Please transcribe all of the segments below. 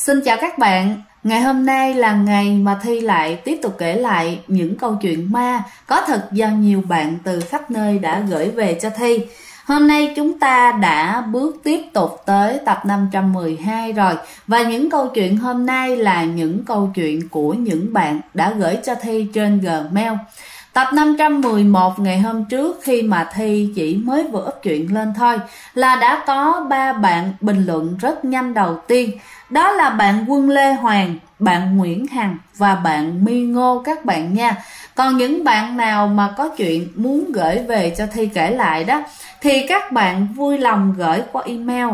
Xin chào các bạn, ngày hôm nay là ngày mà Thi lại tiếp tục kể lại những câu chuyện ma có thật do nhiều bạn từ khắp nơi đã gửi về cho Thi. Hôm nay chúng ta đã bước tiếp tục tới tập 512 rồi. Và những câu chuyện hôm nay là những câu chuyện của những bạn đã gửi cho Thi trên Gmail. Tập 511 ngày hôm trước khi mà Thi chỉ mới vừa up chuyện lên thôi là đã có 3 bạn bình luận rất nhanh đầu tiên. Đó là bạn Quân Lê Hoàng, bạn Nguyễn Hằng và bạn My Ngô các bạn nha. Còn những bạn nào mà có chuyện muốn gửi về cho Thi kể lại đó thì các bạn vui lòng gửi qua email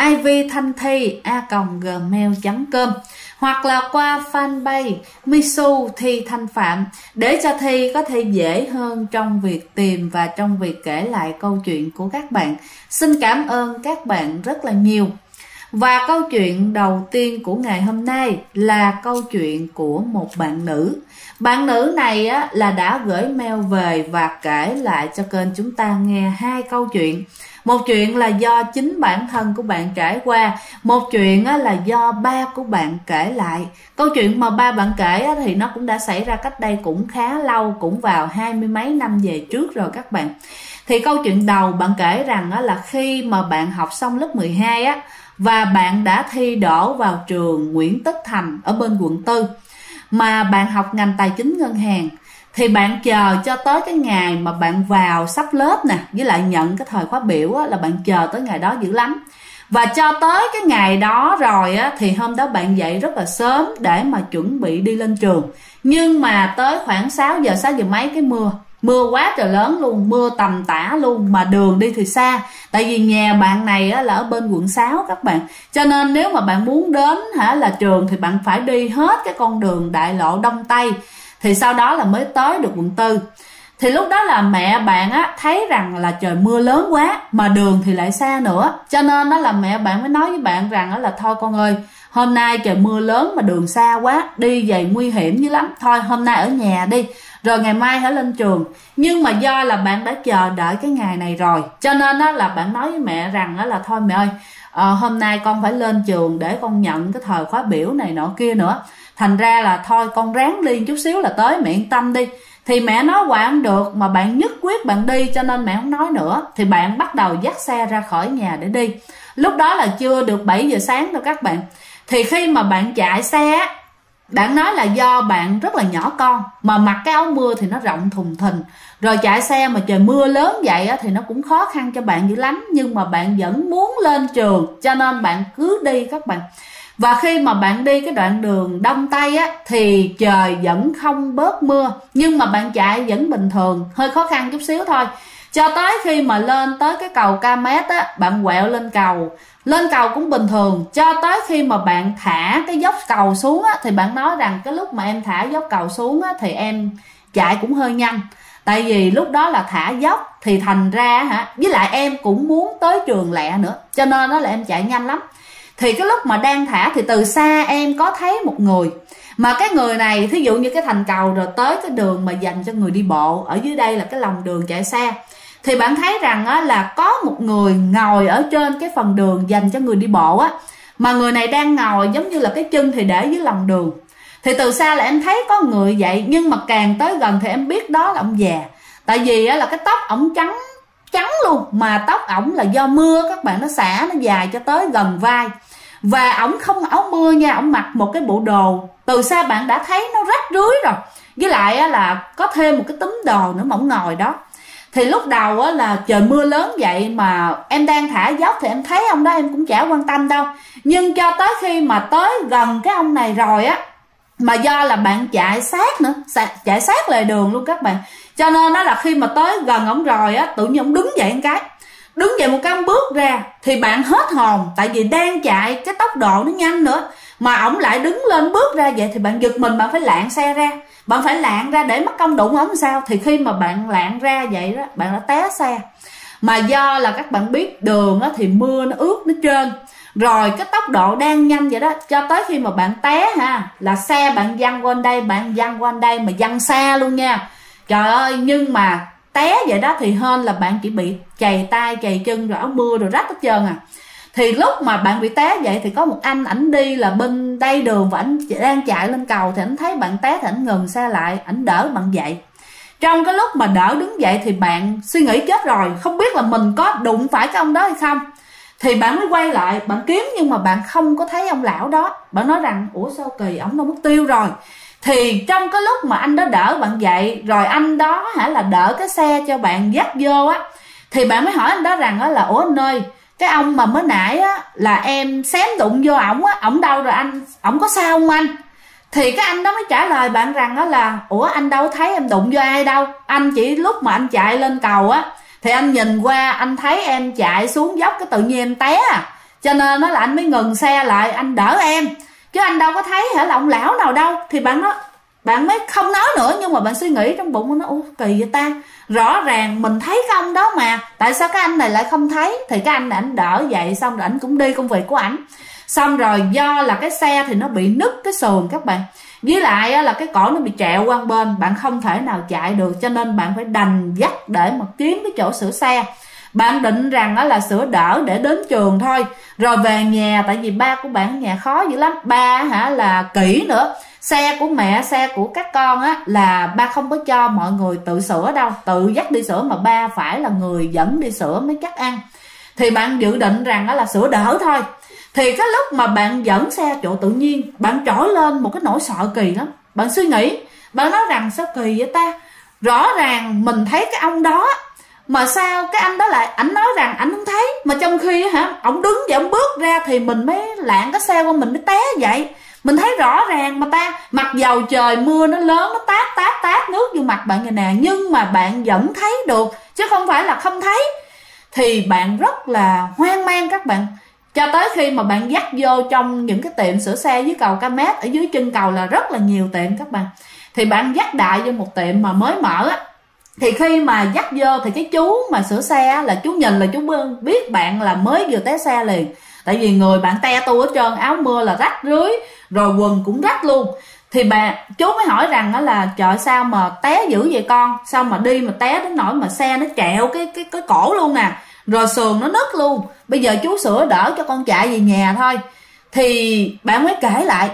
ivthanthi@gmail.com hoặc là qua fanpage Misu Thi Thanh Phạm để cho Thi có thể dễ hơn trong việc tìm và trong việc kể lại câu chuyện của các bạn. Xin cảm ơn các bạn rất là nhiều. Và câu chuyện đầu tiên của ngày hôm nay là câu chuyện của một bạn nữ. Bạn nữ này á, là đã gửi mail về và kể lại cho kênh chúng ta nghe 2 câu chuyện. Một chuyện là do chính bản thân của bạn trải qua, một chuyện á, là do ba của bạn kể lại. Câu chuyện mà ba bạn kể á, thì nó cũng đã xảy ra cách đây cũng khá lâu, cũng vào 20 mấy năm về trước rồi các bạn. Thì câu chuyện đầu bạn kể rằng á, là khi mà bạn học xong lớp 12 á, và bạn đã thi đỗ vào trường Nguyễn Tất Thành ở bên quận 4 mà bạn học ngành tài chính ngân hàng, thì bạn chờ cho tới cái ngày mà bạn vào sắp lớp nè, với lại nhận cái thời khóa biểu á, là bạn chờ tới ngày đó dữ lắm. Và cho tới cái ngày đó rồi á, thì hôm đó bạn dậy rất là sớm để mà chuẩn bị đi lên trường. Nhưng mà tới khoảng 6 giờ mấy cái mưa quá trời lớn luôn, mưa tầm tã luôn, mà đường đi thì xa. Tại vì nhà bạn này á, là ở bên quận 6 các bạn. Cho nên nếu mà bạn muốn đến là trường thì bạn phải đi hết cái con đường đại lộ Đông Tây, thì sau đó là mới tới được quận 4. Thì lúc đó là mẹ bạn á, thấy rằng là trời mưa lớn quá mà đường thì lại xa nữa. Cho nên đó là mẹ bạn mới nói với bạn rằng đó là thôi con ơi, hôm nay trời mưa lớn mà đường xa quá, đi vậy nguy hiểm dữ lắm, thôi hôm nay ở nhà đi, rồi ngày mai hãy lên trường. Nhưng mà do là bạn đã chờ đợi cái ngày này rồi, cho nên đó là bạn nói với mẹ rằng đó là thôi mẹ ơi, hôm nay con phải lên trường để con nhận cái thời khóa biểu này nọ kia nữa, thành ra là thôi con ráng đi chút xíu là tới, mẹ yên tâm đi. Thì mẹ nói hoài không được mà bạn nhất quyết bạn đi, cho nên mẹ không nói nữa. Thì bạn bắt đầu dắt xe ra khỏi nhà để đi. Lúc đó là chưa được 7 giờ sáng đâu các bạn. Thì khi mà bạn chạy xe, bạn nói là do bạn rất là nhỏ con, mà mặc cái áo mưa thì nó rộng thùng thình, rồi chạy xe mà trời mưa lớn vậy thì nó cũng khó khăn cho bạn dữ lắm. Nhưng mà bạn vẫn muốn lên trường, cho nên bạn cứ đi các bạn. Và khi mà bạn đi cái đoạn đường Đông Tây á, thì trời vẫn không bớt mưa, nhưng mà bạn chạy vẫn bình thường, hơi khó khăn chút xíu thôi. Cho tới khi mà lên tới cái cầu Camet á, bạn quẹo lên cầu cũng bình thường. Cho tới khi mà bạn thả cái dốc cầu xuống á, thì bạn nói rằng cái lúc mà em thả dốc cầu xuống á, thì em chạy cũng hơi nhanh. Tại vì lúc đó là thả dốc thì thành ra với lại em cũng muốn tới trường lẹ nữa, cho nên đó là em chạy nhanh lắm. Thì cái lúc mà đang thả thì từ xa em có thấy một người, mà cái người này thí dụ như cái thành cầu rồi tới cái đường mà dành cho người đi bộ, ở dưới đây là cái lòng đường chạy xe, thì bạn thấy rằng á, là có một người ngồi ở trên cái phần đường dành cho người đi bộ á, mà người này đang ngồi giống như là cái chân thì để dưới lòng đường. Thì từ xa là em thấy có người vậy, nhưng mà càng tới gần thì em biết đó là ông già. Tại vì á, là cái tóc ổng trắng luôn, mà tóc ổng là do mưa các bạn, nó xả nó dài cho tới gần vai. Và ổng không áo mưa nha, ổng mặc một cái bộ đồ, từ xa bạn đã thấy nó rách rưới rồi, với lại á, là có thêm một cái túm đồ nữa mà ổng ngồi đó. Thì lúc đầu á, là trời mưa lớn vậy mà em đang thả dốc thì em thấy ông đó em cũng chả quan tâm đâu. Nhưng cho tới khi mà tới gần cái ông này rồi á, mà do là bạn chạy sát nữa, chạy sát lề đường luôn các bạn, cho nên đó là khi mà tới gần ổng rồi á, tự nhiên ổng đứng dậy một cái ông bước ra, thì bạn hết hồn. Tại vì đang chạy cái tốc độ nó nhanh nữa, mà ổng lại đứng lên bước ra vậy, thì bạn giật mình, bạn phải lạng xe ra, bạn phải lạng ra để mất công đụng ổng sao. Thì khi mà bạn lạng ra vậy đó, bạn đã té xe. Mà do là các bạn biết đường á, thì mưa nó ướt nó trơn, rồi cái tốc độ đang nhanh vậy đó, cho tới khi mà bạn té là xe bạn văng qua đây, mà văng xa luôn nha. Trời ơi, nhưng mà té vậy đó thì hên là bạn chỉ bị chày tay chày chân rồi áo mưa rồi rách hết trơn à. Thì lúc mà bạn bị té vậy thì có một anh, ảnh đi là bên đây đường và ảnh đang chạy lên cầu, thì ảnh thấy bạn té thì ảnh ngừng xe lại, ảnh đỡ bạn dậy. Trong cái lúc mà đỡ đứng dậy thì bạn suy nghĩ chết rồi, không biết là mình có đụng phải cái ông đó hay không. Thì bạn mới quay lại, bạn kiếm nhưng mà bạn không có thấy ông lão đó. Bạn nói rằng ủa sao kỳ, ổng đâu mất tiêu rồi. Thì trong cái lúc mà anh đó đỡ bạn dậy, rồi anh đó là đỡ cái xe cho bạn dắt vô á, thì bạn mới hỏi anh đó rằng là ủa anh ơi, cái ông mà mới nãy á là em xém đụng vô ổng á, ổng đâu rồi anh, ổng có sao không anh? Thì cái anh đó mới trả lời bạn rằng đó là ủa anh đâu thấy em đụng vô ai đâu, anh chỉ lúc mà anh chạy lên cầu á thì anh nhìn qua anh thấy em chạy xuống dốc cái tự nhiên em té à, cho nên nó là anh mới ngừng xe lại anh đỡ em, chứ anh đâu có thấy là ông lão nào đâu. Thì bạn mới không nói nữa, nhưng mà bạn suy nghĩ trong bụng nó kỳ vậy ta, rõ ràng mình thấy cái ông đó mà tại sao cái anh này lại không thấy. Thì cái anh này ảnh đỡ dậy xong rồi ảnh cũng đi công việc của ảnh, xong rồi do là cái xe thì nó bị nứt cái sườn các bạn, với lại là cái cổ nó bị trẹo qua bên, bạn không thể nào chạy được, cho nên bạn phải đành dắt để mà kiếm cái chỗ sửa xe. Bạn định rằng là sửa đỡ để đến trường thôi rồi về nhà, tại vì ba của bạn ở nhà khó dữ lắm, ba là kỹ nữa, xe của mẹ xe của các con á là ba không có cho mọi người tự sửa đâu, tự dắt đi sửa, mà ba phải là người dẫn đi sửa mới chắc ăn. Thì bạn dự định rằng là sửa đỡ thôi. Thì cái lúc mà bạn dẫn xe chỗ tự nhiên bạn trỗi lên một cái nỗi sợ kỳ lắm. Bạn suy nghĩ, bạn nói rằng sao kỳ vậy ta, rõ ràng mình thấy cái ông đó mà sao cái anh đó lại ảnh nói rằng ảnh không thấy, mà trong khi ổng đứng và ổng bước ra thì mình mới lạng cái xe qua mình mới té vậy. Mình thấy rõ ràng mà ta, mặc dầu trời mưa nó lớn nó tát nước vô mặt bạn vậy nè, nhưng mà bạn vẫn thấy được chứ không phải là không thấy. Thì bạn rất là hoang mang các bạn, cho tới khi mà bạn dắt vô trong những cái tiệm sửa xe dưới cầu Camet, ở dưới chân cầu là rất là nhiều tiệm các bạn. Thì bạn dắt đại vô một tiệm mà mới mở á, thì khi mà dắt vô thì cái chú mà sửa xe là chú nhìn là chú biết bạn là mới vừa té xe liền, tại vì người bạn te tu hết trơn, áo mưa là rách rưới, rồi quần cũng rách luôn. Thì chú mới hỏi rằng đó là trời sao mà té dữ vậy con, sao mà đi mà té đến nỗi mà xe nó trẹo cái cổ luôn nè, rồi sườn nó nứt luôn, bây giờ chú sửa đỡ cho con chạy về nhà thôi. Thì bạn mới kể lại,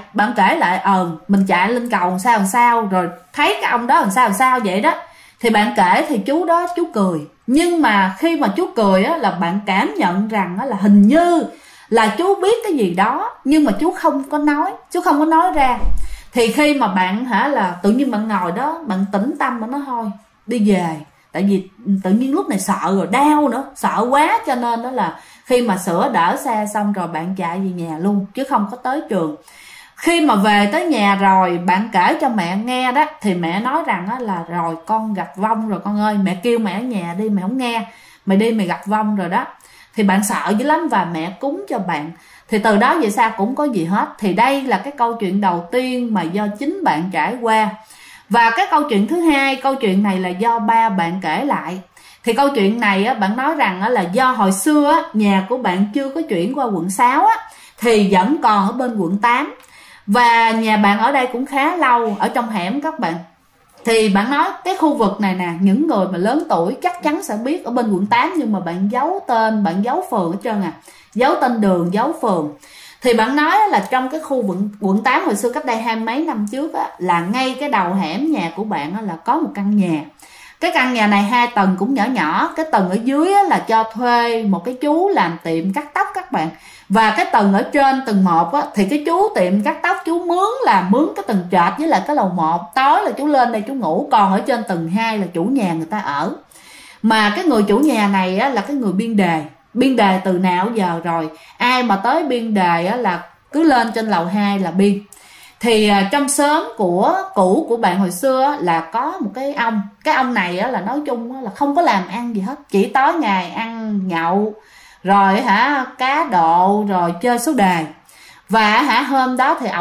mình chạy lên cầu làm sao rồi thấy cái ông đó làm sao vậy đó. Thì bạn kể thì chú đó chú cười, nhưng mà khi mà chú cười á là bạn cảm nhận rằng á là hình như là chú biết cái gì đó, nhưng mà chú không có nói ra. Thì khi mà bạn là tự nhiên bạn ngồi đó, bạn tĩnh tâm, bạn nói thôi đi về, tại vì tự nhiên lúc này sợ rồi đau nữa, sợ quá, cho nên đó là khi mà sửa đỡ xe xong rồi bạn chạy về nhà luôn chứ không có tới trường. Khi mà về tới nhà rồi bạn kể cho mẹ nghe đó, thì mẹ nói rằng đó là rồi con gặp vong rồi con ơi, mẹ kêu mẹ ở nhà đi, mẹ không nghe, mày đi mày gặp vong rồi đó. Thì bạn sợ dữ lắm và mẹ cúng cho bạn. Thì từ đó về sau cũng có gì hết. Thì đây là cái câu chuyện đầu tiên mà do chính bạn trải qua. Và cái câu chuyện thứ hai, câu chuyện này là do ba bạn kể lại. Thì câu chuyện này á, bạn nói rằng á, là do hồi xưa á, nhà của bạn chưa có chuyển qua quận 6 á, thì vẫn còn ở bên quận 8. Và nhà bạn ở đây cũng khá lâu, ở trong hẻm các bạn. Thì bạn nói cái khu vực này nè, những người mà lớn tuổi chắc chắn sẽ biết ở bên quận 8, nhưng mà bạn giấu tên, bạn giấu phường hết trơn à, giấu tên đường, giấu phường. Thì bạn nói là trong cái khu quận 8 hồi xưa cách đây 20 mấy năm trước á, là ngay cái đầu hẻm nhà của bạn á, là có một căn nhà. Cái căn nhà này 2 tầng cũng nhỏ nhỏ, cái tầng ở dưới á, là cho thuê một cái chú làm tiệm cắt tóc các bạn. Và cái tầng ở trên tầng 1 á, thì cái chú tiệm cắt tóc chú mướn cái tầng trệt với lại cái lầu 1, tối là chú lên đây chú ngủ, còn ở trên tầng 2 là chủ nhà người ta ở. Mà cái người chủ nhà này á, là cái người biên đề từ nào giờ rồi, ai mà tới biên đề á, là cứ lên trên lầu 2 là biên. Thì trong xóm cũ của bạn hồi xưa á, là có một cái ông này á, là nói chung á, là không có làm ăn gì hết, chỉ tối ngày ăn nhậu rồi cá độ rồi chơi số đề. Và hôm đó thì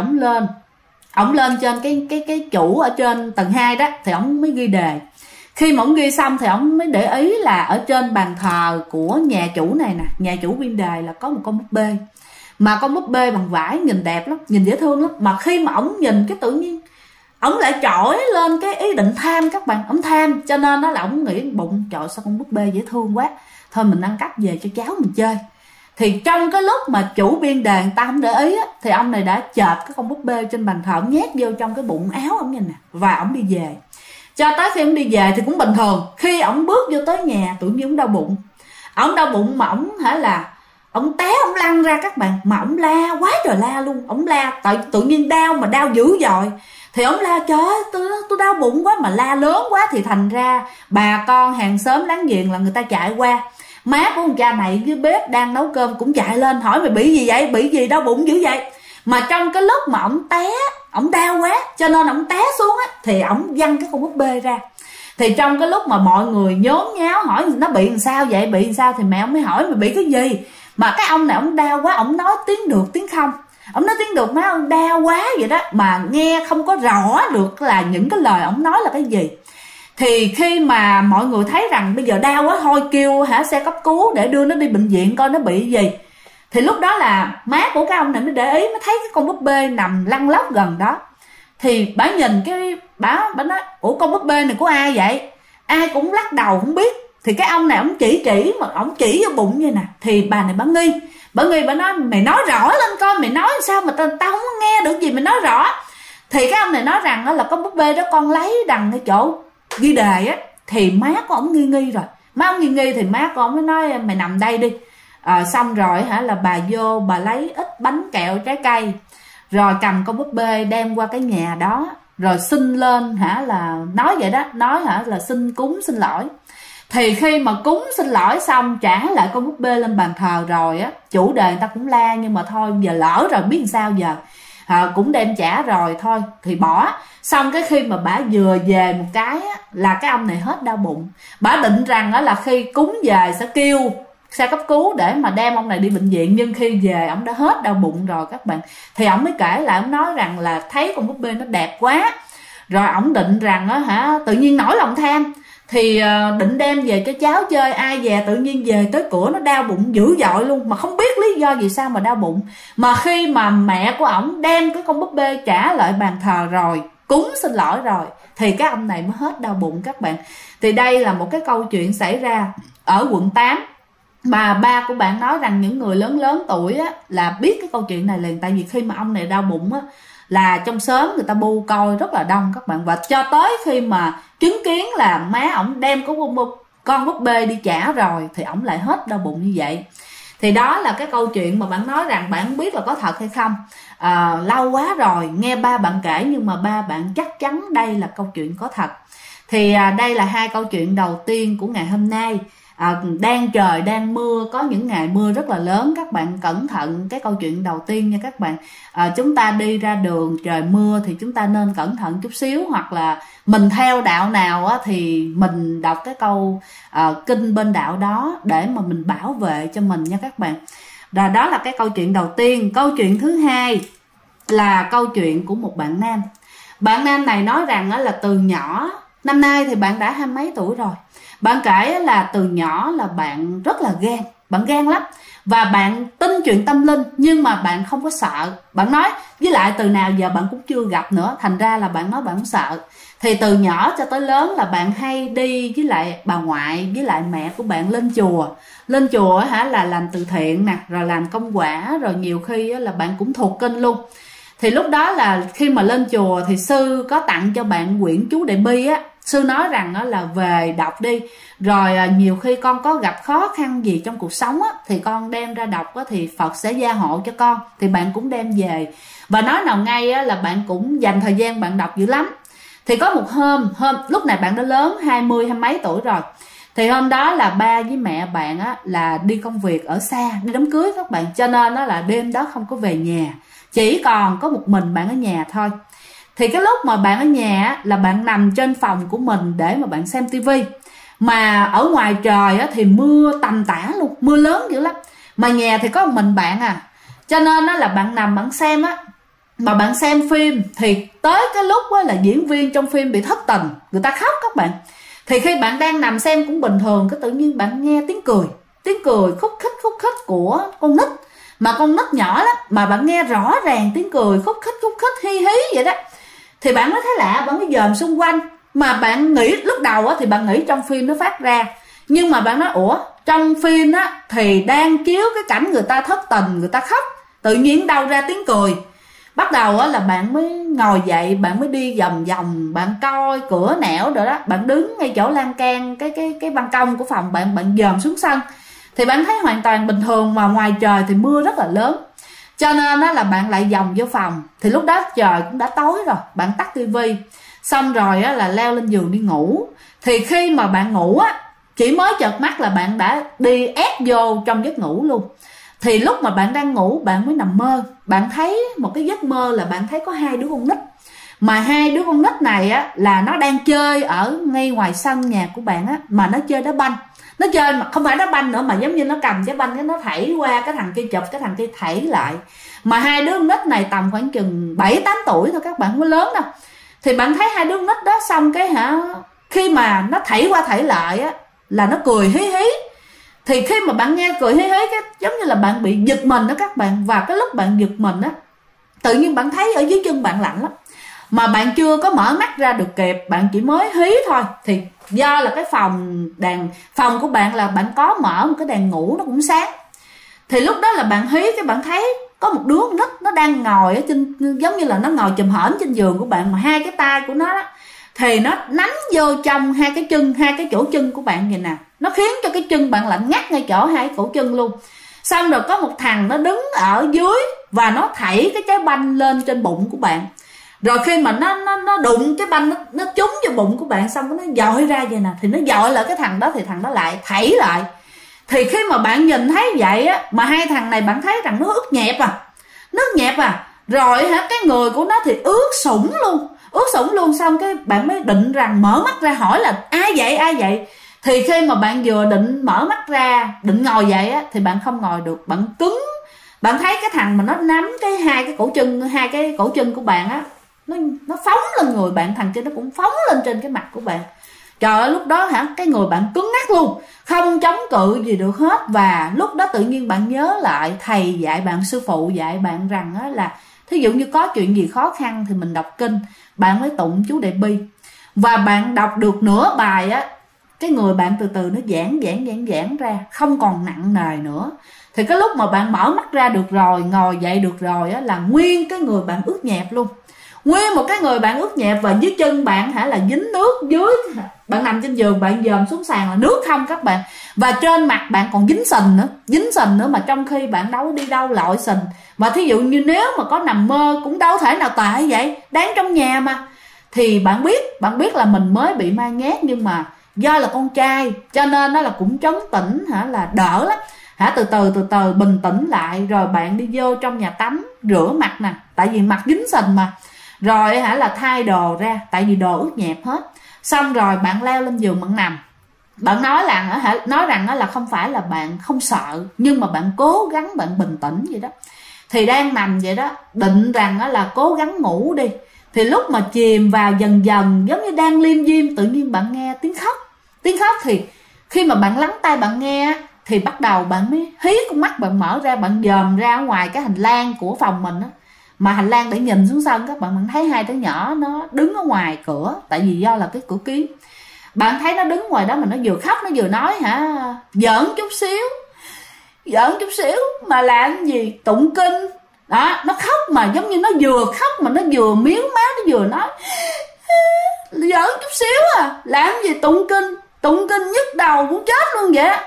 ổng lên trên cái chủ ở trên tầng 2 đó, thì ổng mới ghi đề. Khi mà ổng ghi xong thì ổng mới để ý là ở trên bàn thờ của nhà chủ này nè, nhà chủ biên đề, là có một con búp bê. Mà con búp bê bằng vải nhìn đẹp lắm, nhìn dễ thương lắm. Mà khi mà ổng nhìn cái tự nhiên ổng lại trỗi lên cái ý định tham các bạn, ổng tham, cho nên đó là ổng nghĩ bụng trời sao con búp bê dễ thương quá, thôi mình ăn cắp về cho cháu mình chơi. Thì trong cái lúc mà chủ biên đề người ta không để ý á, thì ông này đã chộp cái con búp bê trên bàn thờ, ông nhét vô trong cái bụng áo ông nhìn nè, và ông đi về. Cho tới khi ông đi về thì cũng bình thường. Khi ông bước vô tới nhà, tự nhiên ông đau bụng. Ông đau bụng mà ông ông té, ông lăn ra các bạn, mà ông la quá trời la luôn. Ông la tự nhiên đau, mà đau dữ dội. Thì ông la trời ơi, tôi đau bụng quá, mà la lớn quá thì thành ra bà con hàng xóm láng giềng là người ta chạy qua. Má của con cha này dưới bếp đang nấu cơm cũng chạy lên hỏi mày bị gì vậy, bị gì đau bụng dữ vậy. Mà trong cái lúc mà ông té, ông đau quá cho nên ông té xuống á, thì ông văng cái con búp bê ra. Thì trong cái lúc mà mọi người nhốn nháo hỏi nó bị làm sao vậy, bị làm sao, thì mẹ ông mới hỏi mày bị cái gì. Mà cái ông này ông đau quá, ông nói tiếng được tiếng không. Ông nói tiếng được, má ông đau quá vậy đó, mà nghe không có rõ được là những cái lời ông nói là cái gì. Thì khi mà mọi người thấy rằng bây giờ đau quá thôi, kêu xe cấp cứu để đưa nó đi bệnh viện coi nó bị gì. Thì lúc đó là má của cái ông này mới để ý, mới thấy cái con búp bê nằm lăn lóc gần đó. Thì bà nhìn cái bà nói ủa con búp bê này của ai vậy? Ai cũng lắc đầu không biết. Thì cái ông này ông chỉ mà ông chỉ vô bụng như nè. Thì bà này bà nghi, bà nói mày nói rõ lên coi, mày nói sao mà tao không nghe được gì, mày nói rõ. Thì cái ông này nói rằng là con búp bê đó con lấy đằng cái chỗ ghi đề á. Thì má của ông nghi rồi, má ông nghi thì má của ông mới nói mày nằm đây đi. Xong rồi là bà vô bà lấy ít bánh kẹo trái cây, rồi cầm con búp bê đem qua cái nhà đó, rồi xin lên là nói vậy đó, nói là xin cúng xin lỗi. Thì khi mà cúng xin lỗi xong trả lại con búp bê lên bàn thờ rồi á, chủ đề người ta cũng la, nhưng mà thôi giờ lỡ rồi biết sao giờ, cũng đem trả rồi thôi thì bỏ. Xong cái khi mà bà vừa về một cái á, là cái ông này hết đau bụng. Bà định rằng á, là khi cúng về sẽ kêu xe cấp cứu để mà đem ông này đi bệnh viện, nhưng khi về ông đã hết đau bụng rồi các bạn. Thì ông mới kể lại, ông nói rằng là thấy con búp bê nó đẹp quá, rồi ông định rằng á tự nhiên nổi lòng tham, thì định đem về cho cháu chơi. Ai về tự nhiên về tới cửa nó đau bụng dữ dội luôn, mà không biết lý do vì sao mà đau bụng. Mà khi mà mẹ của ổng đem cái con búp bê trả lại bàn thờ rồi, cúng xin lỗi rồi, thì cái ông này mới hết đau bụng các bạn. Thì đây là một cái câu chuyện xảy ra ở quận 8, mà ba của bạn nói rằng những người lớn tuổi á, là biết cái câu chuyện này liền. Tại vì khi mà ông này đau bụng á, là trong xóm người ta bu coi rất là đông các bạn. Và cho tới khi mà chứng kiến là má ổng đem con búp bê đi trả rồi, thì ổng lại hết đau bụng như vậy. Thì đó là cái câu chuyện mà bạn nói rằng bạn không biết là có thật hay không. Lâu quá rồi nghe ba bạn kể, nhưng mà ba bạn chắc chắn đây là câu chuyện có thật. Thì đây là hai câu chuyện đầu tiên của ngày hôm nay. Đang trời đang mưa, có những ngày mưa rất là lớn, các bạn cẩn thận cái câu chuyện đầu tiên nha các bạn. Chúng ta đi ra đường trời mưa thì chúng ta nên cẩn thận chút xíu, hoặc là mình theo đạo nào á, thì mình đọc cái câu kinh bên đạo đó để mà mình bảo vệ cho mình nha các bạn. Rồi đó là cái câu chuyện đầu tiên. Câu chuyện thứ hai là câu chuyện của một bạn nam. Bạn nam này nói rằng là từ nhỏ, năm nay thì bạn đã 20 mấy tuổi rồi, bạn kể là từ nhỏ là bạn rất là gan, bạn gan lắm. Và bạn tin chuyện tâm linh, nhưng mà bạn không có sợ. Bạn nói với lại từ nào giờ bạn cũng chưa gặp nữa, thành ra là bạn nói bạn không sợ. Thì từ nhỏ cho tới lớn là bạn hay đi với lại bà ngoại với lại mẹ của bạn lên chùa. Lên chùa là làm từ thiện nè, rồi làm công quả, rồi nhiều khi là bạn cũng thuộc kinh luôn. Thì lúc đó là khi mà lên chùa thì sư có tặng cho bạn quyển chú Đại Bi á. Sư nói rằng là về đọc đi, rồi nhiều khi con có gặp khó khăn gì trong cuộc sống á, thì con đem ra đọc á, thì Phật sẽ gia hộ cho con. Thì bạn cũng đem về. Và nói nào ngay á, là bạn cũng dành thời gian bạn đọc dữ lắm. Thì có một hôm lúc này bạn đã lớn 20 mấy tuổi rồi. Thì hôm đó là ba với mẹ bạn á, là đi công việc ở xa, đi đám cưới các bạn. Cho nên đó là đêm đó không có về nhà, chỉ còn có một mình bạn ở nhà thôi. Thì cái lúc mà bạn ở nhà á, là bạn nằm trên phòng của mình để mà bạn xem tivi. Mà ở ngoài trời á, thì mưa tầm tã luôn, mưa lớn dữ lắm. Mà nhà thì có một mình bạn à. Cho nên á, là bạn nằm bạn xem á. Mà bạn xem phim thì tới cái lúc á, là diễn viên trong phim bị thất tình, người ta khóc các bạn. Thì khi bạn đang nằm xem cũng bình thường, cái tự nhiên bạn nghe tiếng cười khúc khích của con nít. Mà con nít nhỏ lắm, mà bạn nghe rõ ràng tiếng cười khúc khích hi hí vậy đó. Thì bạn mới thấy lạ, bạn mới dòm xung quanh. Mà bạn nghĩ lúc đầu á, thì bạn nghĩ trong phim nó phát ra. Nhưng mà bạn nói ủa, trong phim á thì đang chiếu cái cảnh người ta thất tình, người ta khóc, tự nhiên đâu ra tiếng cười. Bắt đầu á là bạn mới ngồi dậy, bạn mới đi vòng vòng, bạn coi cửa nẻo rồi đó, bạn đứng ngay chỗ lan can cái ban công của phòng bạn, bạn dòm xuống sân thì bạn thấy hoàn toàn bình thường, mà ngoài trời thì mưa rất là lớn. Cho nên đó là bạn lại vòng vô phòng, thì lúc đó trời cũng đã tối rồi, bạn tắt tivi xong rồi á là leo lên giường đi ngủ. Thì khi mà bạn ngủ á, chỉ mới chợp mắt là bạn đã đi ép vô trong giấc ngủ luôn. Thì lúc mà bạn đang ngủ, bạn mới nằm mơ, bạn thấy một cái giấc mơ là bạn thấy có 2 đứa con nít. Mà 2 đứa con nít này á là nó đang chơi ở ngay ngoài sân nhà của bạn á, mà nó chơi đá banh. Nó chơi mà không phải đá banh nữa, mà giống như nó cầm cái banh cái nó thảy qua, cái thằng kia chụp, cái thằng kia thảy lại. Mà 2 đứa con nít này tầm khoảng chừng 7-8 tuổi thôi, các bạn không có lớn đâu. Thì bạn thấy 2 đứa con nít đó, xong cái khi mà nó thảy qua thảy lại á là nó cười hí hí. Thì khi mà bạn nghe cười hí hí, cái giống như là bạn bị giật mình đó các bạn. Và cái lúc bạn giật mình á, tự nhiên bạn thấy ở dưới chân bạn lạnh lắm, mà bạn chưa có mở mắt ra được kịp, bạn chỉ mới hí thôi. Thì do là cái phòng của bạn là bạn có mở một cái đèn ngủ nó cũng sáng. Thì lúc đó là bạn hí, cái bạn thấy có một đứa con nít nó đang ngồi ở trên, giống như là nó ngồi chùm hổm trên giường của bạn, mà 2 cái tay của nó đó, thì nó nắm vô trong 2 cái chân, 2 cái chỗ chân của bạn vậy nè. Nó khiến cho cái chân bạn lạnh ngắt ngay chỗ 2 cổ chân luôn. Xong rồi có một thằng nó đứng ở dưới và nó thảy cái trái banh lên trên bụng của bạn. Rồi khi mà nó đụng cái banh, nó trúng vô bụng của bạn, xong nó dội ra vậy nè. Thì nó dội lại cái thằng đó, thì thằng đó lại thảy lại. Thì khi mà bạn nhìn thấy vậy á, mà 2 thằng này bạn thấy rằng nó ướt nhẹp à. Rồi cái người của nó thì ướt sũng luôn. Xong cái bạn mới định rằng mở mắt ra hỏi là ai vậy. Thì khi mà bạn vừa định mở mắt ra, định ngồi dậy á, thì bạn không ngồi được, bạn cứng. Bạn thấy cái thằng mà nó nắm hai cái cổ chân của bạn á, nó phóng lên người bạn, thằng kia nó cũng phóng lên trên cái mặt của bạn. Trời ơi, lúc đó cái người bạn cứng ngắc luôn, không chống cự gì được hết. Và lúc đó tự nhiên bạn nhớ lại thầy dạy bạn, sư phụ dạy bạn rằng á là thí dụ như có chuyện gì khó khăn thì mình đọc kinh, bạn mới tụng chú Đại Bi. Và bạn đọc được nửa bài á, cái người bạn từ từ nó giãn ra, không còn nặng nề nữa. Thì cái lúc mà bạn mở mắt ra được rồi, ngồi dậy được rồi á, là nguyên cái người bạn ướt nhẹp luôn. Nguyên một cái người bạn ướt nhẹp, và dưới chân bạn là dính nước. Dưới bạn nằm trên giường, bạn dòm xuống sàn là nước không các bạn. Và trên mặt bạn còn dính sình nữa. Mà trong khi bạn đâu đi đâu lội sình. Mà thí dụ như nếu mà có nằm mơ cũng đâu thể nào tệ vậy, đáng trong nhà mà. Thì bạn biết là mình mới bị ma nhát, nhưng mà do là con trai cho nên nó là cũng trấn tĩnh là đỡ lắm. Từ từ bình tĩnh lại, rồi bạn đi vô trong nhà tắm rửa mặt nè, tại vì mặt dính sình mà. Rồi là thay đồ ra, tại vì đồ ướt nhẹp hết. Xong rồi bạn leo lên giường, bạn nằm. Bạn nói rằng là không phải là bạn không sợ, nhưng mà bạn cố gắng, bạn bình tĩnh vậy đó. Thì đang nằm vậy đó, định rằng là cố gắng ngủ đi. Thì lúc mà chìm vào dần dần, giống như đang liêm diêm, tự nhiên bạn nghe tiếng khóc. Thì khi mà bạn lắng tai bạn nghe, thì bắt đầu bạn mới hí con mắt, bạn mở ra, bạn dòm ra ngoài cái hành lang của phòng mình á. Mà hành lang để nhìn xuống sân, các bạn thấy 2 đứa nhỏ nó đứng ở ngoài cửa, tại vì do là cái cửa kính. Bạn thấy nó đứng ngoài đó mà nó vừa khóc nó vừa nói giỡn chút xíu mà làm gì, tụng kinh đó. Nó khóc mà giống như nó vừa khóc mà nó vừa miếu máu, nó vừa nói giỡn chút xíu làm gì tụng kinh nhức đầu muốn chết luôn vậy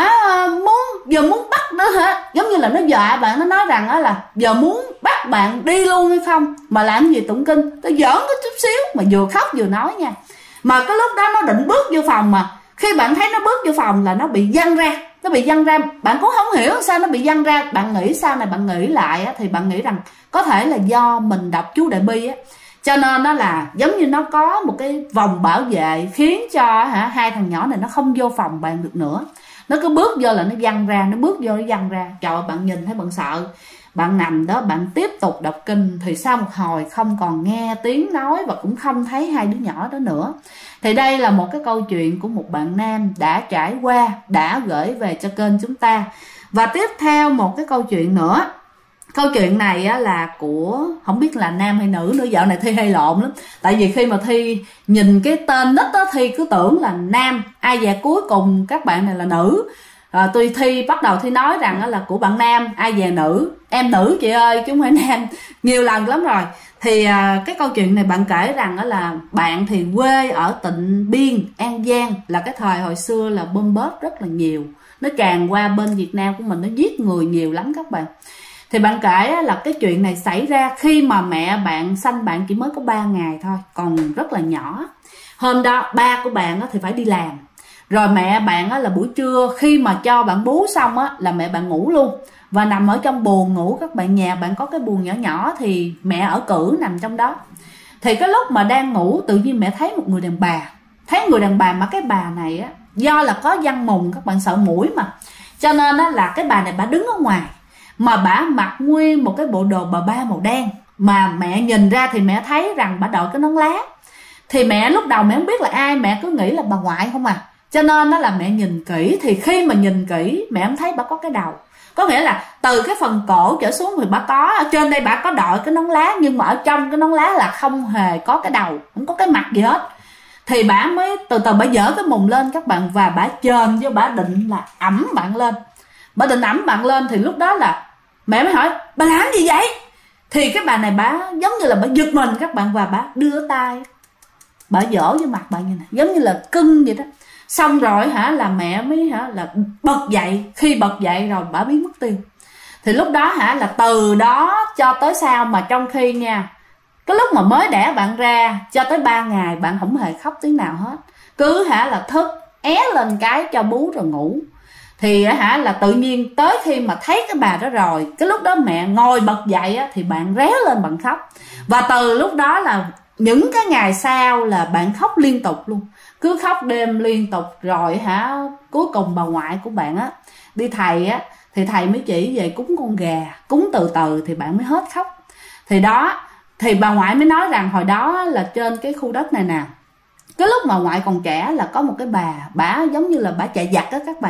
giờ muốn bắt nữa giống như là nó dọa bạn, nó nói rằng là giờ muốn bắt bạn đi luôn hay không, mà làm gì tụng kinh, tôi giỡn có chút xíu, mà vừa khóc vừa nói nha. Mà cái lúc đó nó định bước vô phòng, mà khi bạn thấy nó bước vô phòng là nó bị văng ra, bạn cũng không hiểu sao nó bị văng ra. Bạn nghĩ sau này bạn nghĩ lại thì bạn nghĩ rằng có thể là do mình đọc chú Đại Bi cho nên nó là giống như nó có một cái vòng bảo vệ, khiến cho 2 thằng nhỏ này nó không vô phòng bạn được nữa. Nó cứ bước vô là nó văng ra, trời ơi, bạn nhìn thấy bạn sợ. Bạn nằm đó, bạn tiếp tục đọc kinh. Thì sau một hồi không còn nghe tiếng nói và cũng không thấy 2 đứa nhỏ đó nữa. Thì đây là một cái câu chuyện của một bạn nam đã trải qua, đã gửi về cho kênh chúng ta. Và tiếp theo một cái câu chuyện nữa Câu chuyện này á, là của không biết là nam hay nữ nữa, dạo này Thi hay lộn lắm. Tại vì khi mà Thi nhìn cái tên nick á, Thi cứ tưởng là nam, ai về cuối cùng các bạn này là nữ. Tôi Thi bắt đầu Thi nói rằng á, là của bạn nam, ai về nữ, em nữ chị ơi chứ không phải nam, nhiều lần lắm rồi. Thì cái câu chuyện này bạn kể rằng á, là bạn thì quê ở Tịnh Biên, An Giang, là cái thời hồi xưa là bom bóp rất là nhiều, nó tràn qua bên Việt Nam của mình, nó giết người nhiều lắm các bạn. Thì bạn kể là cái chuyện này xảy ra khi mà mẹ bạn sanh bạn chỉ mới có 3 ngày thôi, còn rất là nhỏ. Hôm đó ba của bạn thì phải đi làm, rồi mẹ bạn là buổi trưa khi mà cho bạn bú xong á, là mẹ bạn ngủ luôn và nằm ở trong buồng ngủ. Các bạn nhà bạn có cái buồng nhỏ nhỏ thì mẹ ở cữ nằm trong đó. Thì cái lúc mà đang ngủ tự nhiên mẹ thấy một người đàn bà, thấy người đàn bà mà cái bà này á, do là có văn mùng, các bạn sợ mũi mà, cho nên á, là cái bà này bà đứng ở ngoài mà bà mặc nguyên một cái bộ đồ bà ba màu đen, mà mẹ nhìn ra thì mẹ thấy rằng bà đội cái nón lá. Thì mẹ lúc đầu mẹ không biết là ai, mẹ cứ nghĩ là bà ngoại không à, cho nên đó là mẹ nhìn kỹ. Thì khi mà nhìn kỹ mẹ không thấy bà có cái đầu, có nghĩa là từ cái phần cổ trở xuống thì bà có, ở trên đây bà có đội cái nón lá, nhưng mà ở trong cái nón lá là không hề có cái đầu, không có cái mặt gì hết. Thì bà mới từ từ bà dỡ cái mùng lên các bạn, và bà chồm vô, bà định là ẵm bạn lên. Bà định ẵm bạn lên thì lúc đó là mẹ mới hỏi bà làm gì vậy. Thì cái bà này bà giống như là bà giật mình các bạn, và bà đưa tay bà dỗ vô mặt bạn như này, giống như là cưng vậy đó. Xong rồi là mẹ mới là bật dậy. Khi bật dậy rồi bà biến mất tiêu. Thì lúc đó là từ đó cho tới sau, mà trong khi nha, cái lúc mà mới đẻ bạn ra cho tới 3 ngày bạn không hề khóc tiếng nào hết, cứ là thức é lên cái cho bú rồi ngủ. Thì là tự nhiên tới khi mà thấy cái bà đó rồi, cái lúc đó mẹ ngồi bật dậy thì bạn réo lên bạn khóc. Và từ lúc đó là những cái ngày sau là bạn khóc liên tục luôn, cứ khóc đêm liên tục. Rồi cuối cùng bà ngoại của bạn đi thầy thì thầy mới chỉ về cúng con gà, cúng từ từ thì bạn mới hết khóc. Thì đó, thì bà ngoại mới nói rằng hồi đó là trên cái khu đất này nè, cái lúc mà ngoại còn trẻ là có một cái bà giống như là bà chạy giặc đó các bạn,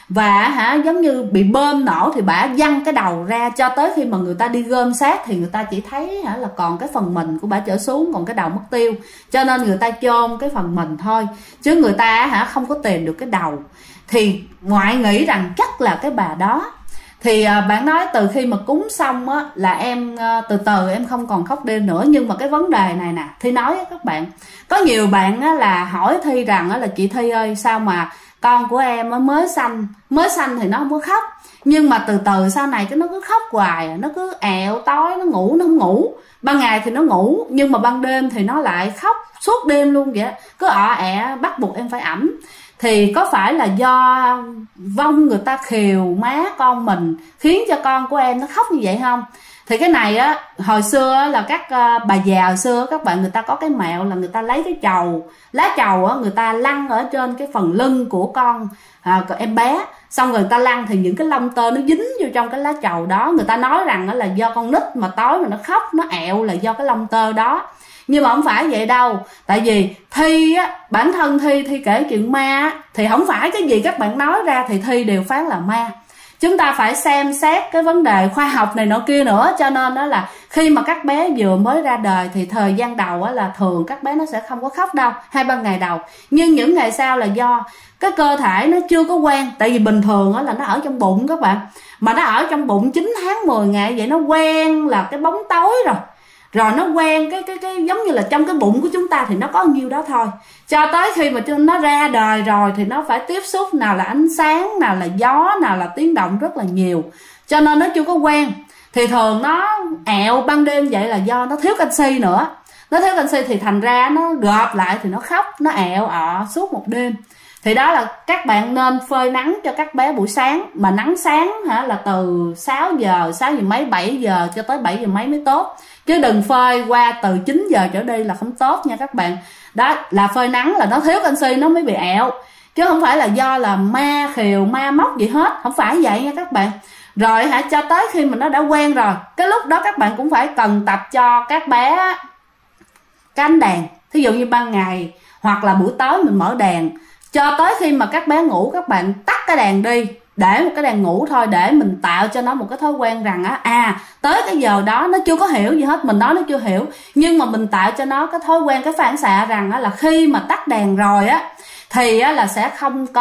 và giống như bị bơm nổ thì bà văng cái đầu ra, cho tới khi mà người ta đi gom xác thì người ta chỉ thấy là còn cái phần mình của bà trở xuống, còn cái đầu mất tiêu, cho nên người ta chôn cái phần mình thôi, chứ người ta không có tìm được cái đầu. Thì ngoại nghĩ rằng chắc là cái bà đó. Thì bạn nói từ khi mà cúng xong là em từ từ em không còn khóc đêm nữa. Nhưng mà cái vấn đề này nè, Thi nói với các bạn, có nhiều bạn là hỏi Thi rằng là chị Thi ơi, sao mà con của em mới sanh thì nó không có khóc, nhưng mà từ từ sau này cái nó cứ khóc hoài, nó cứ ẹo tối, nó ngủ nó không ngủ, ban ngày thì nó ngủ nhưng mà ban đêm thì nó lại khóc suốt đêm luôn vậy, cứ ẹ bắt buộc em phải ẵm. Thì có phải là do vong người ta khều má con mình khiến cho con của em nó khóc như vậy không? Thì cái này hồi xưa là các bà già hồi xưa các bạn, người ta có cái mẹo là người ta lấy cái chầu, lá chầu người ta lăn ở trên cái phần lưng của con em bé, xong rồi người ta lăn thì những cái lông tơ nó dính vô trong cái lá chầu đó. Người ta nói rằng là do con nít mà tối mà nó khóc nó ẹo là do cái lông tơ đó, nhưng mà không phải vậy đâu. Tại vì Thi bản thân Thi kể chuyện ma thì không phải cái gì các bạn nói ra thì Thi đều phán là ma. Chúng ta phải xem xét cái vấn đề khoa học này nọ kia nữa. Cho nên đó là khi mà các bé vừa mới ra đời thì thời gian đầu là thường các bé nó sẽ không có khóc đâu, 2-3 ngày đầu. Nhưng những ngày sau là do cái cơ thể nó chưa có quen. Tại vì bình thường là nó ở trong bụng các bạn, mà nó ở trong bụng 9 tháng 10 ngày vậy, nó quen là cái bóng tối rồi nó quen cái giống như là trong cái bụng của chúng ta thì nó có nhiêu đó thôi, cho tới khi mà nó ra đời rồi thì nó phải tiếp xúc nào là ánh sáng, nào là gió, nào là tiếng động rất là nhiều, cho nên nó chưa có quen. Thì thường nó ẹo ban đêm vậy là do nó thiếu canxi nữa. Nó thiếu canxi thì thành ra nó gộp lại thì nó khóc, nó ẹo suốt một đêm. Thì đó là các bạn nên phơi nắng cho các bé buổi sáng, mà nắng sáng là từ 6 giờ mấy 7 giờ cho tới 7 giờ mấy mới tốt, chứ đừng phơi qua từ 9 giờ trở đi là không tốt nha các bạn. Đó là phơi nắng là nó thiếu canxi nó mới bị ẹo, chứ không phải là do là ma khều ma móc gì hết, không phải vậy nha các bạn. Rồi cho tới khi mà nó đã quen rồi, cái lúc đó các bạn cũng phải cần tập cho các bé cái ánh đèn, thí dụ như ban ngày hoặc là buổi tối mình mở đèn, cho tới khi mà các bé ngủ các bạn tắt cái đèn đi, để một cái đèn ngủ thôi, để mình tạo cho nó một cái thói quen rằng tới cái giờ đó nó chưa có hiểu gì hết, mình nói nó chưa hiểu, nhưng mà mình tạo cho nó cái thói quen, cái phản xạ rằng là khi mà tắt đèn rồi thì là sẽ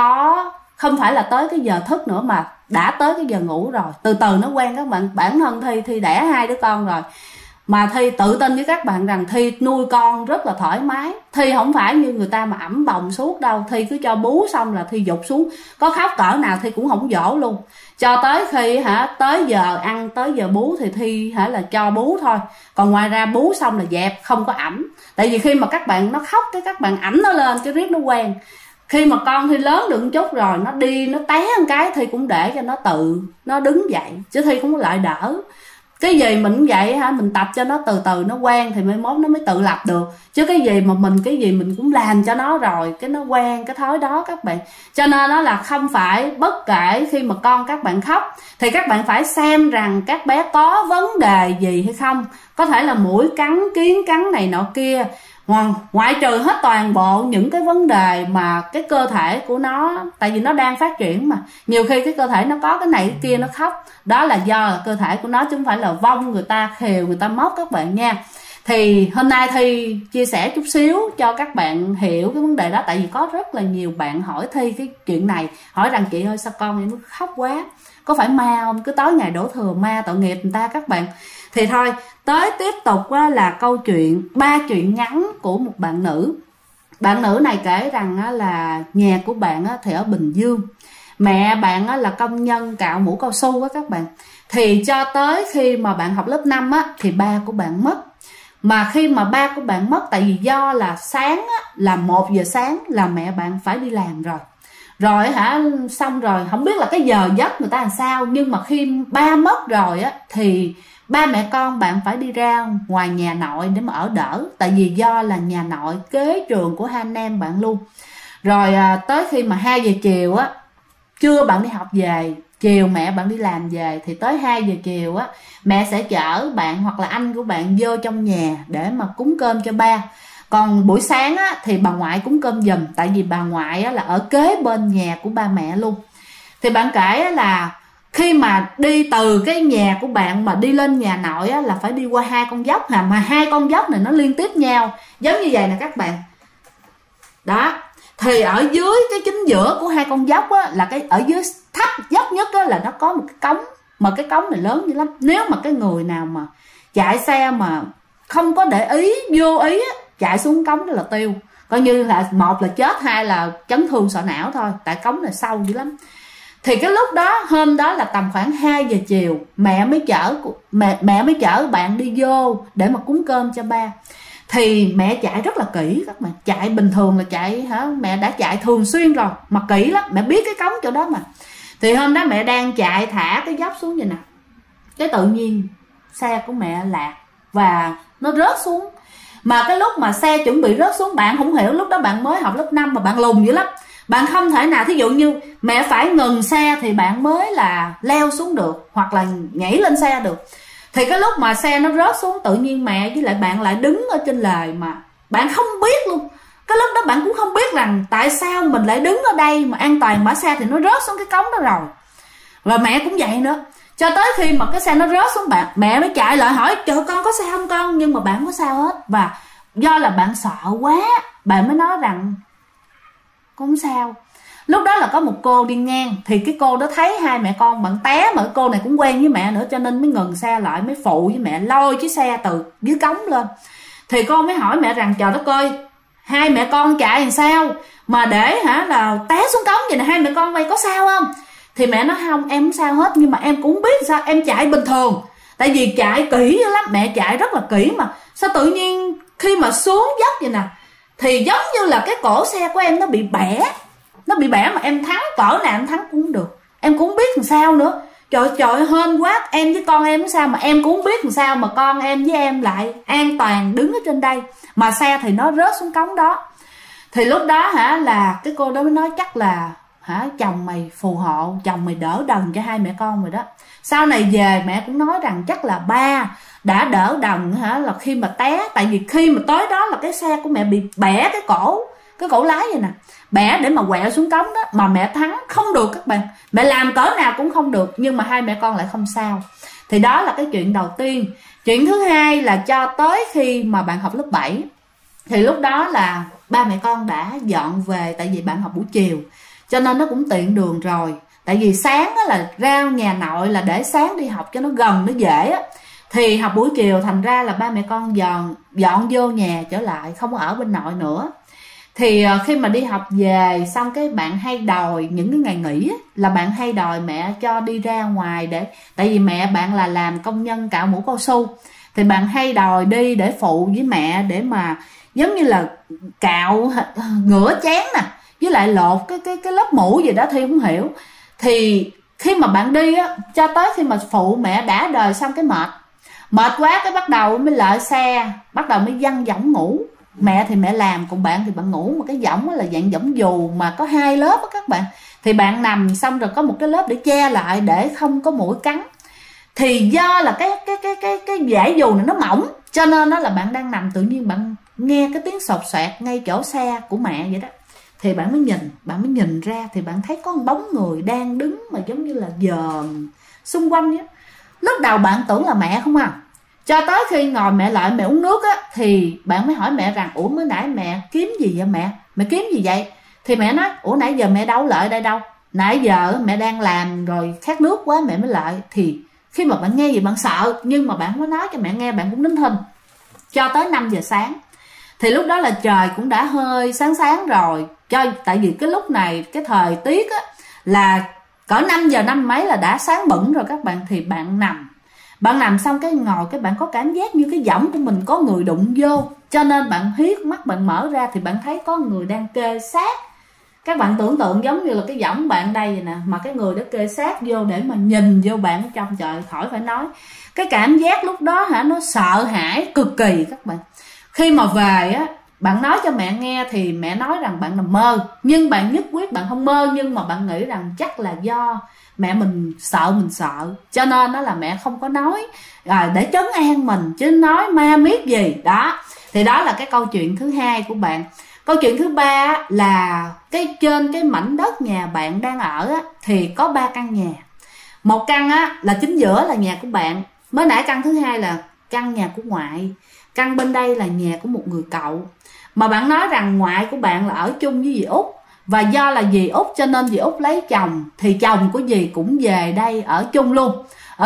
không phải là tới cái giờ thức nữa, mà đã tới cái giờ ngủ rồi. Từ từ nó quen các bạn. Bản thân Thi đẻ 2 đứa con rồi, mà Thi tự tin với các bạn rằng Thi nuôi con rất là thoải mái. Thi không phải như người ta mà ẵm bồng suốt đâu. Thi cứ cho bú xong là Thi dục xuống, có khóc cỡ nào Thi cũng không dỗ luôn, cho tới khi tới giờ ăn, tới giờ bú thì Thi là cho bú thôi, còn ngoài ra bú xong là dẹp, không có ẵm. Tại vì khi mà các bạn nó khóc cái các bạn ẵm nó lên cái riết nó quen. Khi mà con Thi lớn được một chút rồi, nó đi nó té một cái Thi cũng để cho nó tự nó đứng dậy, chứ Thi không có lại đỡ. Cái gì mình cũng vậy mình tập cho nó từ từ nó quen thì mai mốt nó mới tự lập được. Chứ cái gì mình cũng làm cho nó rồi cái nó quen cái thói đó các bạn. Cho nên nó là không phải bất kể khi mà con các bạn khóc thì các bạn phải xem rằng các bé có vấn đề gì hay không. Có thể là muỗi cắn, kiến cắn này nọ kia, ngoại trừ hết toàn bộ những cái vấn đề mà cái cơ thể của nó, tại vì nó đang phát triển mà, nhiều khi cái cơ thể nó có cái này cái kia nó khóc, đó là do là cơ thể của nó, chứ không phải là vong người ta khều người ta móc các bạn nha. Thì hôm nay Thi chia sẻ chút xíu cho các bạn hiểu cái vấn đề đó, tại vì có rất là nhiều bạn hỏi Thi cái chuyện này, hỏi rằng chị ơi sao con em nó khóc quá, có phải ma không, cứ tối ngày đổ thừa ma, tội nghiệp người ta các bạn. Thì thôi tới tiếp tục là câu chuyện 3 chuyện ngắn của một bạn nữ. Bạn nữ này kể rằng là nhà của bạn thì ở Bình Dương, mẹ bạn là công nhân cạo mũ cao su các bạn. Thì cho tới khi mà bạn học lớp 5 thì ba của bạn mất. Mà khi mà ba của bạn mất, tại vì do là sáng là 1 giờ sáng là mẹ bạn phải đi làm rồi xong rồi không biết là cái giờ giấc người ta làm sao, nhưng mà khi ba mất rồi thì ba mẹ con bạn phải đi ra ngoài nhà nội để mà ở đỡ, tại vì do là nhà nội kế trường của hai anh em bạn luôn. Rồi tới khi mà 2 giờ chiều trưa bạn đi học về, chiều mẹ bạn đi làm về, thì tới 2 giờ chiều mẹ sẽ chở bạn hoặc là anh của bạn vô trong nhà để mà cúng cơm cho ba. Còn buổi sáng thì bà ngoại cúng cơm giùm, tại vì bà ngoại là ở kế bên nhà của ba mẹ luôn. Thì bạn kể là khi mà đi từ cái nhà của bạn mà đi lên nhà nội là phải đi qua 2 con dốc mà 2 con dốc này nó liên tiếp nhau giống như vậy nè các bạn. Đó, thì ở dưới cái chính giữa của 2 con dốc là cái ở dưới thấp dốc nhất là nó có một cái cống, mà cái cống này lớn dữ lắm. Nếu mà cái người nào mà chạy xe mà không có để ý, vô ý chạy xuống cống đó là tiêu, coi như là một là chết, hai là chấn thương sọ não thôi, tại cống này sâu dữ lắm. Thì cái lúc đó, hôm đó là tầm khoảng 2 giờ chiều, mẹ mới chở bạn đi vô để mà cúng cơm cho ba. Thì mẹ chạy rất là kỹ các bạn, chạy bình thường là chạy mẹ đã chạy thường xuyên rồi mà kỹ lắm, mẹ biết cái cống chỗ đó mà. Thì hôm đó mẹ đang chạy thả cái dốc xuống vậy nè, cái tự nhiên xe của mẹ lạc và nó rớt xuống. Mà cái lúc mà xe chuẩn bị rớt xuống, bạn không hiểu, lúc đó bạn mới học lớp 5 mà bạn lùn dữ lắm, bạn không thể nào, thí dụ như mẹ phải ngừng xe thì bạn mới là leo xuống được hoặc là nhảy lên xe được. Thì cái lúc mà xe nó rớt xuống, tự nhiên mẹ với lại bạn lại đứng ở trên lề mà bạn không biết luôn. Cái lúc đó bạn cũng không biết rằng tại sao mình lại đứng ở đây mà an toàn, mà xe thì nó rớt xuống cái cống đó rồi. Và mẹ cũng vậy nữa, cho tới khi mà cái xe nó rớt xuống, mẹ mới chạy lại hỏi trời con có sao không con, nhưng mà bạn không có sao hết. Và do là bạn sợ quá, bạn mới nói rằng con không sao. Lúc đó là có một cô đi ngang, thì cái cô đó thấy 2 mẹ con bạn té, mà cô này cũng quen với mẹ nữa, cho nên mới ngừng xe lại, mới phụ với mẹ lôi chiếc xe từ dưới cống lên. Thì con mới hỏi mẹ rằng trời đất ơi, 2 mẹ con chạy làm sao mà để là té xuống cống vậy nè, 2 mẹ con vậy có sao không? Thì mẹ nói không, em không sao hết, nhưng mà em cũng biết sao, em chạy bình thường, tại vì chạy kỹ lắm, mẹ chạy rất là kỹ mà sao tự nhiên khi mà xuống dốc vậy nè thì giống như là cái cổ xe của em nó bị bẻ mà em thắng cỡ nào em thắng cũng không được, em cũng không biết làm sao nữa. Trời ơi hên quá, em với con em sao mà em cũng không biết làm sao mà con em với em lại an toàn đứng ở trên đây, mà xe thì nó rớt xuống cống đó. Thì lúc đó là cái cô đó mới nói chắc là chồng mày phù hộ, chồng mày đỡ đần cho 2 mẹ con rồi đó. Sau này về mẹ cũng nói rằng chắc là ba đã đỡ đần là khi mà té, tại vì khi mà tới đó là cái xe của mẹ bị bẻ cái cổ, cái cổ lái vậy nè, bẻ để mà quẹo xuống cống đó, mà mẹ thắng không được các bạn. Mẹ làm cỡ nào cũng không được, nhưng mà hai mẹ con lại không sao. Thì đó là cái chuyện đầu tiên. Chuyện thứ hai là cho tới khi mà bạn học lớp 7 thì lúc đó là ba mẹ con đã dọn về, tại vì bạn học buổi chiều cho nên nó cũng tiện đường rồi. Tại vì sáng á là ra nhà nội là để sáng đi học cho nó gần, nó dễ á, thì học buổi chiều thành ra là ba mẹ con dọn vô nhà trở lại, không có ở bên nội nữa. Thì khi mà đi học về xong cái bạn hay đòi những cái ngày nghỉ á, là bạn hay đòi mẹ cho đi ra ngoài, để tại vì mẹ bạn là làm công nhân cạo mũ cao su, thì bạn hay đòi đi để phụ với mẹ, để mà giống như là cạo ngửa chén nè, với lại lột cái lớp mũ gì đó Thi không hiểu. Thì khi mà bạn đi á, cho tới khi mà phụ mẹ đã đời xong cái mệt quá, cái bắt đầu mới lại xe, bắt đầu mới văng võng ngủ. Mẹ thì mẹ làm, còn bạn thì bạn ngủ. Mà cái võng là dạng võng dù mà có 2 lớp á các bạn, thì bạn nằm xong rồi có một cái lớp để che lại để không có muỗi cắn. Thì do là cái dải dù này nó mỏng, cho nên đó là bạn đang nằm, tự nhiên bạn nghe cái tiếng sột soạt ngay chỗ xe của mẹ vậy đó. Thì bạn mới nhìn ra, thì bạn thấy có một bóng người đang đứng mà giống như là dòm xung quanh á. Lúc đầu bạn tưởng là mẹ không à, cho tới khi ngồi mẹ lại mẹ uống nước á, thì bạn mới hỏi mẹ rằng ủa mới nãy mẹ kiếm gì vậy mẹ kiếm gì vậy? Thì mẹ nói ủa nãy giờ mẹ đâu lại đây đâu, nãy giờ mẹ đang làm rồi khát nước quá mẹ mới lại. Thì khi mà bạn nghe gì bạn sợ, nhưng mà bạn mới nói cho mẹ nghe, bạn cũng nín thinh cho tới 5 giờ sáng. Thì lúc đó là trời cũng đã hơi sáng rồi, tại vì cái lúc này cái thời tiết á là cỡ 5 giờ 5 mấy là đã sáng bẩn rồi các bạn. Thì bạn nằm xong cái ngồi, cái bạn có cảm giác như cái võng của mình có người đụng vô, cho nên bạn hiếp mắt bạn mở ra thì bạn thấy có người đang kê sát. Các bạn tưởng tượng giống như là cái võng bạn đây vậy nè, mà cái người đã kê sát vô để mà nhìn vô bạn ở trong. Trời, khỏi phải nói, cái cảm giác lúc đó nó sợ hãi cực kỳ các bạn. Khi mà về á, bạn nói cho mẹ nghe thì mẹ nói rằng bạn nằm mơ, nhưng bạn nhất quyết bạn không mơ, nhưng mà bạn nghĩ rằng chắc là do mẹ mình sợ cho nên đó là mẹ không có nói để trấn an mình, chứ nói ma miết gì đó. Thì đó là cái câu chuyện thứ hai của bạn. Câu chuyện thứ ba là trên cái mảnh đất nhà bạn đang ở á, thì có 3 căn nhà. Một căn á là chính giữa là nhà của bạn, mới nãy căn thứ hai là căn nhà của ngoại, căn bên đây là nhà của một người cậu. Mà bạn nói rằng ngoại của bạn là ở chung với dì Út, và do là dì Út cho nên dì Út lấy chồng, thì chồng của dì cũng về đây ở chung luôn.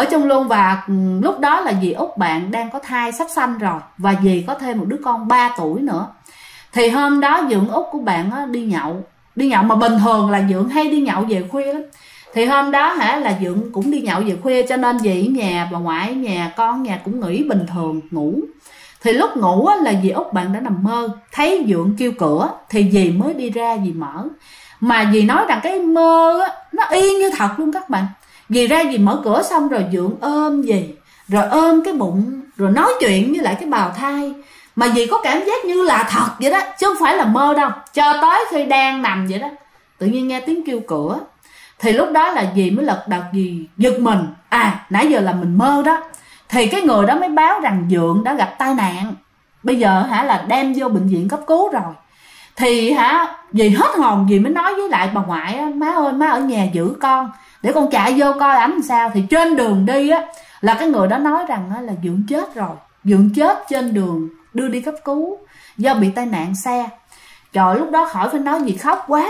Và lúc đó là dì Út bạn đang có thai sắp sanh rồi, và dì có thêm một đứa con 3 tuổi nữa. Thì hôm đó Dượng Út của bạn á, đi nhậu mà bình thường là Dượng hay đi nhậu về khuya lắm. Thì hôm đó là Dượng cũng đi nhậu về khuya, cho nên dì ở nhà, bà ngoại ở nhà, con ở nhà cũng nghỉ bình thường ngủ. Thì lúc ngủ á, là dì Út bạn đã nằm mơ thấy Dượng kêu cửa, thì dì mới đi ra dì mở. Mà dì nói rằng cái mơ á, nó y như thật luôn các bạn. Dì ra dì mở cửa xong rồi Dượng ôm dì, rồi ôm cái bụng, rồi nói chuyện với lại cái bào thai. Mà dì có cảm giác như là thật vậy đó, chứ không phải là mơ đâu. Cho tới khi đang nằm vậy đó, tự nhiên nghe tiếng kêu cửa. Thì lúc đó là dì mới lật đật, dì giật mình, nãy giờ là mình mơ đó. Thì cái người đó mới báo rằng Dượng đã gặp tai nạn, bây giờ là đem vô bệnh viện cấp cứu rồi. Thì dì hết hồn, dì mới nói với lại bà ngoại á, má ơi má ở nhà giữ con để con chạy vô coi ảnh làm sao. Thì trên đường đi á là cái người đó nói rằng là Dượng chết rồi, Dượng chết trên đường đưa đi cấp cứu do bị tai nạn xe. Trời, lúc đó khỏi phải nói gì, khóc quá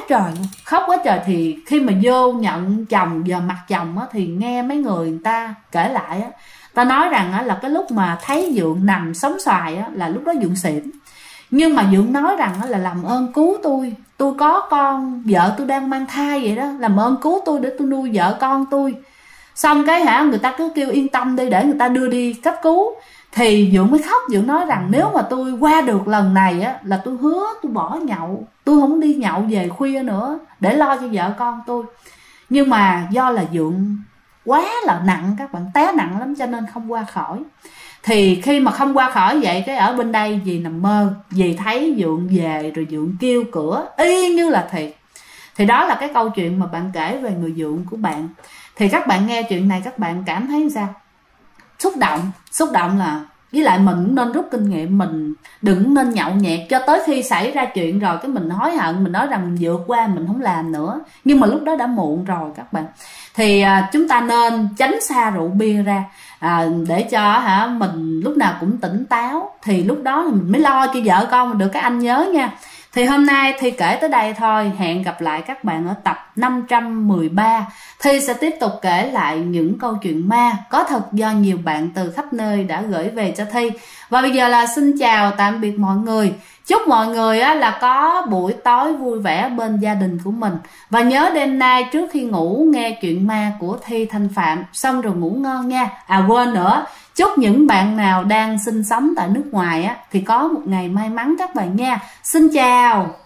trời. Thì khi mà vô nhận chồng, giờ mặt chồng á, thì nghe mấy người ta kể lại á, ta nói rằng là cái lúc mà thấy Dượng nằm sóng xoài á, là lúc đó Dượng xỉn. Nhưng mà Dượng nói rằng là làm ơn cứu tôi có con, vợ tôi đang mang thai vậy đó, làm ơn cứu tôi để tôi nuôi vợ con tôi. Xong cái người ta cứ kêu yên tâm đi, để người ta đưa đi cấp cứu. Thì Dượng mới khóc, Dượng nói rằng nếu mà tôi qua được lần này á, là tôi hứa tôi bỏ nhậu, tôi không đi nhậu về khuya nữa để lo cho vợ con tôi. Nhưng mà do là Dượng quá là nặng, các bạn, té nặng lắm, cho nên không qua khỏi. Thì khi mà không qua khỏi vậy, cái ở bên đây dì nằm mơ, dì thấy Dượng về rồi Dượng kêu cửa y như là thiệt. Thì đó là cái câu chuyện mà bạn kể về người Dượng của bạn. Thì các bạn nghe chuyện này các bạn cảm thấy sao? Xúc động là với lại mình cũng nên rút kinh nghiệm, mình đừng nên nhậu nhẹt cho tới khi xảy ra chuyện rồi cái mình hối hận, mình nói rằng mình vượt qua, mình không làm nữa, nhưng mà lúc đó đã muộn rồi các bạn. Thì chúng ta nên tránh xa rượu bia ra, để cho mình lúc nào cũng tỉnh táo, thì lúc đó mình mới lo cho vợ con được. Các anh nhớ nha. Thì hôm nay Thi kể tới đây thôi, hẹn gặp lại các bạn ở tập 513. Thi sẽ tiếp tục kể lại những câu chuyện ma có thật do nhiều bạn từ khắp nơi đã gửi về cho Thi. Và bây giờ là xin chào tạm biệt mọi người. Chúc mọi người là có buổi tối vui vẻ bên gia đình của mình. Và nhớ đêm nay trước khi ngủ nghe chuyện ma của Thi Thanh Phạm, xong rồi ngủ ngon nha. Quên nữa, chúc những bạn nào đang sinh sống tại nước ngoài thì có một ngày may mắn các bạn nha. Xin chào.